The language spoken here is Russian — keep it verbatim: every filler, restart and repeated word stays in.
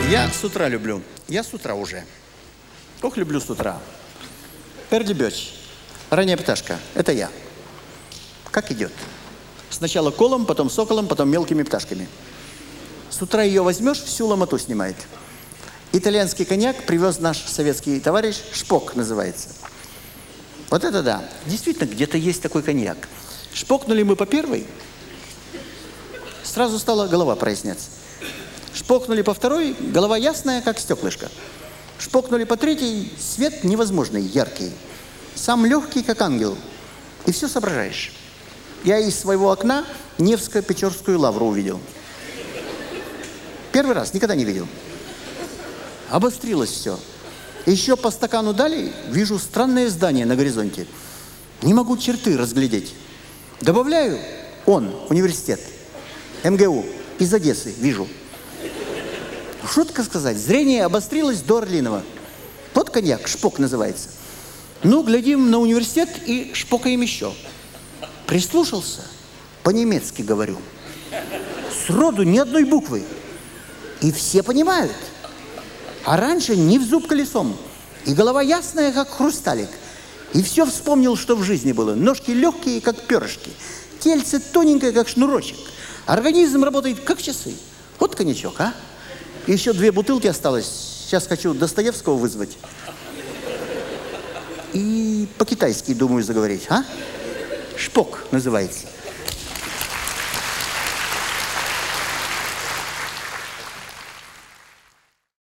Я с утра люблю. Я с утра уже. Ох, люблю с утра. Пердебёч. Ранняя пташка. Это я. Как идет? Сначала колом, потом соколом, потом мелкими пташками. С утра ее возьмешь, всю ломоту снимает. Итальянский коньяк привез наш советский товарищ, Шпок называется. Вот это да. Действительно, где-то есть такой коньяк. Шпокнули мы по первой, сразу стала голова проясняться. Шпокнули по второй, голова ясная, как стеклышко. Шпокнули по третьей, свет невозможный, яркий. Сам легкий, как ангел. И все соображаешь. Я из своего окна Невско-Печорскую лавру увидел. Первый раз, никогда не видел. Обострилось все. Еще по стакану дали, вижу странное здание на горизонте. Не могу черты разглядеть. Добавляю, он, университет, эм гэ у, из Одессы, вижу. Шутка сказать, зрение обострилось до орлиного. Вот коньяк, Шпок называется. Ну, глядим на университет и шпокаем еще. Прислушался, по-немецки говорю. Сроду ни одной буквы. И все понимают. А раньше не в зуб колесом. И голова ясная, как хрусталик. И все вспомнил, что в жизни было. Ножки легкие, как перышки. Тельце тоненькое, как шнурочек. Организм работает, как часы. Вот коньячок, а? Еще две бутылки осталось. Сейчас хочу Достоевского вызвать. И по-китайски, думаю, заговорить, а? Шпок называется.